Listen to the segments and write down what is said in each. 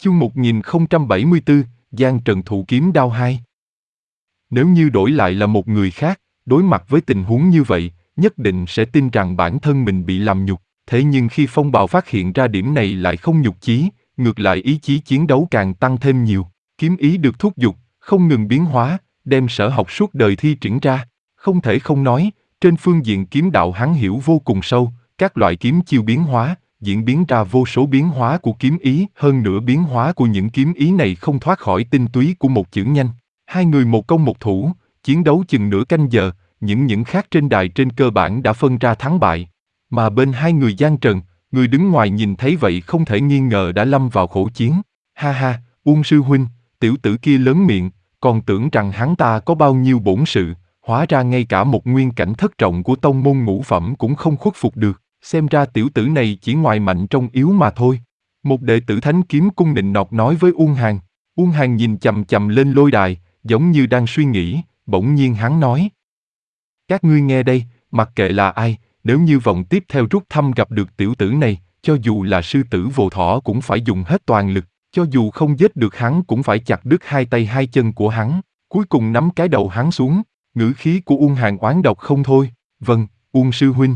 Chương 1074, Giang Trần thụ kiếm đao 2. Nếu như đổi lại là một người khác, đối mặt với tình huống như vậy, nhất định sẽ tin rằng bản thân mình bị làm nhục. Thế nhưng khi Phong Bào phát hiện ra điểm này lại không nhục chí, ngược lại ý chí chiến đấu càng tăng thêm nhiều. Kiếm ý được thúc giục, không ngừng biến hóa, đem sở học suốt đời thi triển ra. Không thể không nói, trên phương diện kiếm đạo hắn hiểu vô cùng sâu, các loại kiếm chiêu biến hóa, diễn biến ra vô số biến hóa của kiếm ý, hơn nữa biến hóa của những kiếm ý này không thoát khỏi tinh túy của một chữ nhanh. Hai người một công một thủ, chiến đấu chừng nửa canh giờ, những khác trên đài trên cơ bản đã phân ra thắng bại. Mà bên hai người Giang Trần, người đứng ngoài nhìn thấy vậy không thể nghi ngờ đã lâm vào khổ chiến. Ha ha, Uông sư huynh, tiểu tử kia lớn miệng, còn tưởng rằng hắn ta có bao nhiêu bổn sự, hóa ra ngay cả một nguyên cảnh thất trọng của tông môn ngũ phẩm cũng không khuất phục được. Xem ra tiểu tử này chỉ ngoài mạnh trong yếu mà thôi. Một đệ tử Thánh Kiếm Cung nịnh nọt nói với Uông Hàn. Uông Hàn nhìn chằm chằm lên lôi đài, giống như đang suy nghĩ, bỗng nhiên hắn nói. Các ngươi nghe đây, mặc kệ là ai, nếu như vòng tiếp theo rút thăm gặp được tiểu tử này, cho dù là sư tử Vô Thỏ cũng phải dùng hết toàn lực, cho dù không giết được hắn cũng phải chặt đứt hai tay hai chân của hắn, cuối cùng nắm cái đầu hắn xuống. Ngữ khí của Uông Hàn oán độc không thôi. Vâng, Uông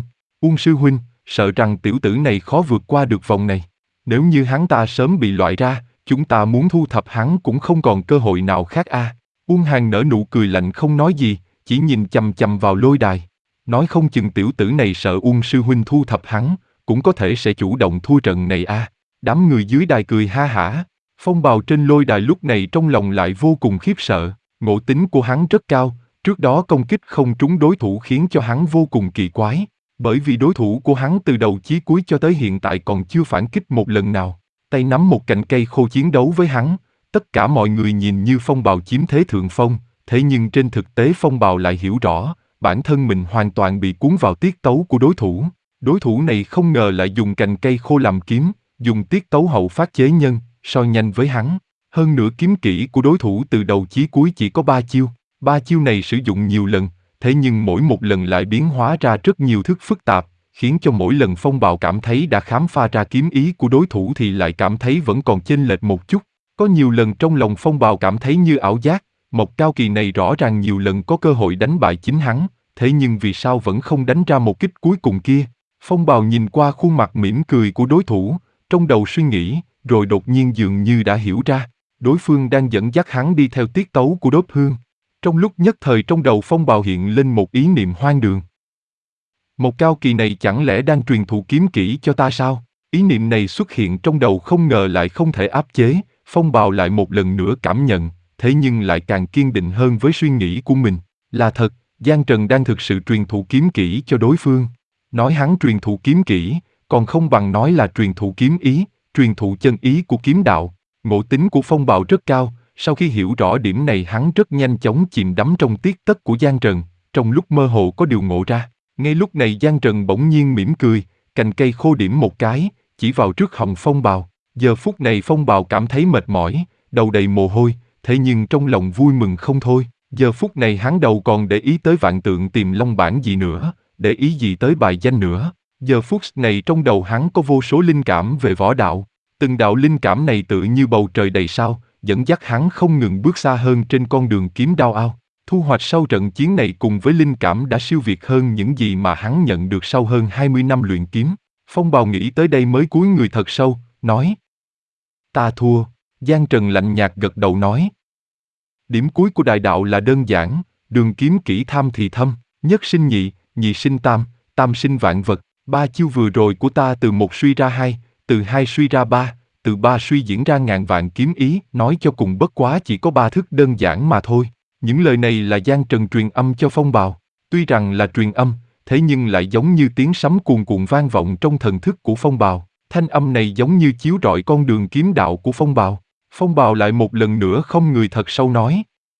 sư huynh, sợ rằng tiểu tử này khó vượt qua được vòng này. Nếu như hắn ta sớm bị loại ra, chúng ta muốn thu thập hắn cũng không còn cơ hội nào khác a. Uông Hàn nở nụ cười lạnh không nói gì, chỉ nhìn chằm chằm vào lôi đài. Nói không chừng tiểu tử này sợ Uông sư huynh thu thập hắn, cũng có thể sẽ chủ động thua trận này a. Đám người dưới đài cười ha hả. Phong Bào trên lôi đài lúc này trong lòng lại vô cùng khiếp sợ. Ngộ tính của hắn rất cao, trước đó công kích không trúng đối thủ khiến cho hắn vô cùng kỳ quái. Bởi vì đối thủ của hắn từ đầu chí cuối cho tới hiện tại còn chưa phản kích một lần nào. Tay nắm một cành cây khô chiến đấu với hắn, tất cả mọi người nhìn như Phong Bào chiếm thế thượng phong, thế nhưng trên thực tế Phong Bào lại hiểu rõ, bản thân mình hoàn toàn bị cuốn vào tiết tấu của đối thủ. Đối thủ này không ngờ lại dùng cành cây khô làm kiếm, dùng tiết tấu hậu phát chế nhân, so nhanh với hắn. Hơn nữa kiếm kỹ của đối thủ từ đầu chí cuối chỉ có 3 chiêu. 3 chiêu này sử dụng nhiều lần, thế nhưng mỗi một lần lại biến hóa ra rất nhiều thức phức tạp, khiến cho mỗi lần Phong Bào cảm thấy đã khám phá ra kiếm ý của đối thủ thì lại cảm thấy vẫn còn chênh lệch một chút. Có nhiều lần trong lòng Phong Bào cảm thấy như ảo giác, Mộc Cao Kỳ này rõ ràng nhiều lần có cơ hội đánh bại chính hắn, thế nhưng vì sao vẫn không đánh ra một kích cuối cùng kia? Phong Bào nhìn qua khuôn mặt mỉm cười của đối thủ, trong đầu suy nghĩ, rồi đột nhiên dường như đã hiểu ra, đối phương đang dẫn dắt hắn đi theo tiết tấu của đốt hương. Trong lúc nhất thời trong đầu Phong Bào hiện lên một ý niệm hoang đường. Mộc Cao Kỳ này chẳng lẽ đang truyền thụ kiếm kỹ cho ta sao? Ý niệm này xuất hiện trong đầu không ngờ lại không thể áp chế, Phong Bào lại một lần nữa cảm nhận, thế nhưng lại càng kiên định hơn với suy nghĩ của mình. Là thật, Giang Trần đang thực sự truyền thụ kiếm kỹ cho đối phương. Nói hắn truyền thụ kiếm kỹ, còn không bằng nói là truyền thụ kiếm ý, truyền thụ chân ý của kiếm đạo. Ngộ tính của Phong Bào rất cao. Sau khi hiểu rõ điểm này hắn rất nhanh chóng chìm đắm trong tiết tất của Giang Trần, trong lúc mơ hồ có điều ngộ ra. Ngay lúc này Giang Trần bỗng nhiên mỉm cười, cành cây khô điểm một cái, chỉ vào trước họng Phong Bào. Giờ phút này Phong Bào cảm thấy mệt mỏi, đầu đầy mồ hôi, thế nhưng trong lòng vui mừng không thôi. Giờ phút này hắn đầu còn để ý tới Vạn Tượng Tiềm Long bản gì nữa, để ý gì tới bài danh nữa. Giờ phút này trong đầu hắn có vô số linh cảm về võ đạo. Từng đạo linh cảm này tự như bầu trời đầy sao, dẫn dắt hắn không ngừng bước xa hơn trên con đường kiếm đao ao. Thu hoạch sau trận chiến này cùng với linh cảm đã siêu việt hơn những gì mà hắn nhận được sau hơn 20 năm luyện kiếm. Phong Bào nghĩ tới đây mới cúi người thật sâu, nói. Ta thua. Giang Trần lạnh nhạt gật đầu nói. Điểm cuối của đại đạo là đơn giản, đường kiếm kỹ tham thì thâm, nhất sinh nhị, nhị sinh tam, tam sinh vạn vật. 3 chiêu vừa rồi của ta từ 1 suy ra 2, từ 2 suy ra 3. Từ 3 suy diễn ra ngàn vạn kiếm ý, nói cho cùng bất quá chỉ có 3 thức đơn giản mà thôi. Những lời này là Giang Trần truyền âm cho Phong Bào. Tuy rằng là truyền âm, thế nhưng lại giống như tiếng sấm cuồn cuộn vang vọng trong thần thức của Phong Bào. Thanh âm này giống như chiếu rọi con đường kiếm đạo của Phong Bào. Phong Bào lại một lần nữa không người thật sâu nói.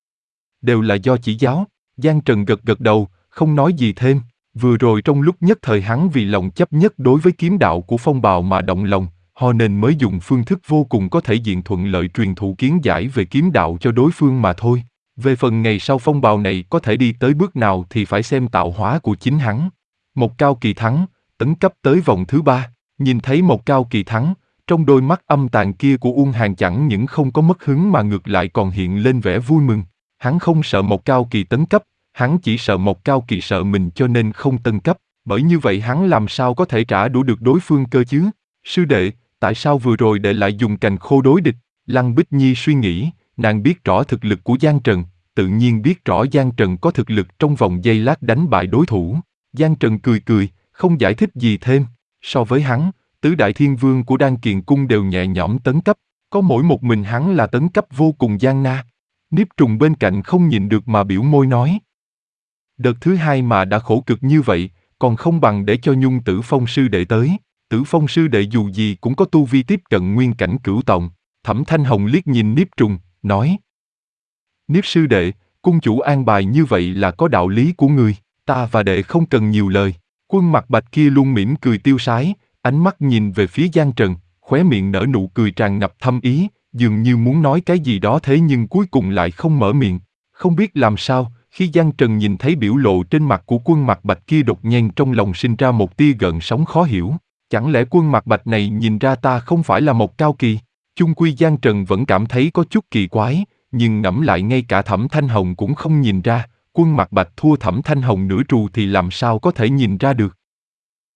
Đều là do chỉ giáo. Giang Trần gật gật đầu, không nói gì thêm. Vừa rồi trong lúc nhất thời hắn vì lòng chấp nhất đối với kiếm đạo của Phong Bào mà động lòng, ho nên mới dùng phương thức vô cùng có thể diện thuận lợi truyền thụ kiến giải về kiếm đạo cho đối phương mà thôi. Về phần ngày sau Phong Bào này có thể đi tới bước nào thì phải xem tạo hóa của chính hắn. Mộc Cao Kỳ thắng, tấn cấp tới vòng thứ 3. Nhìn thấy Mộc Cao Kỳ thắng, Trong đôi mắt âm tàn kia của Uông Hàn chẳng những không có mất hứng mà ngược lại còn hiện lên vẻ vui mừng. Hắn không sợ Mộc Cao Kỳ tấn cấp, hắn chỉ sợ Mộc Cao Kỳ sợ mình cho nên không tấn cấp, bởi như vậy hắn làm sao có thể trả đũa được đối phương cơ chứ? Sư đệ, tại sao vừa rồi đệ lại dùng cành khô đối địch? Lăng Bích Nhi suy nghĩ, nàng biết rõ thực lực của Giang Trần, tự nhiên biết rõ Giang Trần có thực lực trong vòng giây lát đánh bại đối thủ. Giang Trần cười cười, không giải thích gì thêm. So với hắn, tứ đại thiên vương của Đan Kiền Cung đều nhẹ nhõm tấn cấp, có mỗi một mình hắn là tấn cấp vô cùng gian nan. Niếp Trùng bên cạnh không nhịn được mà biểu môi nói. Đợt thứ hai mà đã khổ cực như vậy, còn không bằng để cho Nhung Tử Phong sư đệ tới. Tử Phong sư đệ dù gì cũng có tu vi tiếp cận nguyên cảnh cửu tòng. Thẩm Thanh Hồng liếc nhìn Niếp Trùng, nói. Niếp sư đệ, cung chủ an bài như vậy là có đạo lý của người, ta và đệ không cần nhiều lời. Quân Mặt Bạch kia luôn mỉm cười tiêu sái, ánh mắt nhìn về phía Giang Trần, khóe miệng nở nụ cười tràn ngập thâm ý, dường như muốn nói cái gì đó thế nhưng cuối cùng lại không mở miệng. Không biết làm sao, khi Giang Trần nhìn thấy biểu lộ trên mặt của Quân Mặt Bạch kia đột nhiên trong lòng sinh ra một tia gợn sóng khó hiểu. Chẳng lẽ Quân Mặt Bạch này nhìn ra ta không phải là một cao kỳ? Chung quy Giang Trần vẫn cảm thấy có chút kỳ quái, nhưng ngẫm lại ngay cả Thẩm Thanh Hồng cũng không nhìn ra, Quân Mặt Bạch thua Thẩm Thanh Hồng nửa trù thì làm sao có thể nhìn ra được.